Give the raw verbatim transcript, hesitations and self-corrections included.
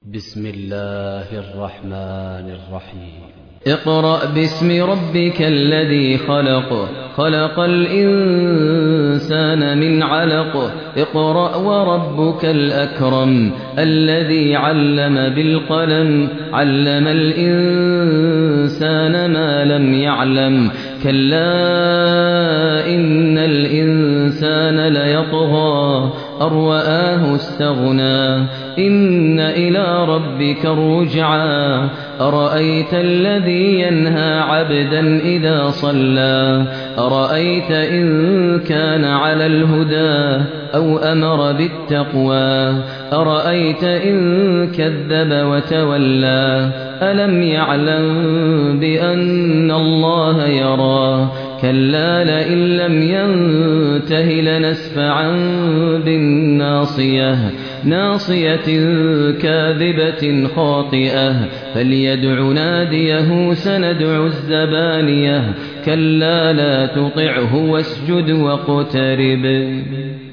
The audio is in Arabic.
بسم الله الرحمن الرحيم اقرأ باسم ربك الذي خلق خلق الإنسان من علق اقرأ وربك الأكرم الذي علم بالقلم علم الإنسان ما لم يعلم كلا إن الإنسان ليطغى أن رآه استغنى إن إلى ربك الرجعى أرأيت الذي ينهى عبدا إذا صلى أرأيت إن كان على الهدى أو أمر بالتقوى أرأيت إن كذب وتولى ألم يعلم بأن الله يرى كلا لئن لم ينته لنسفعا بالناصية ناصية كاذبة خاطئة فليدع ناديه سندع الزبانية كلا لا تطعه واسجد واقترب.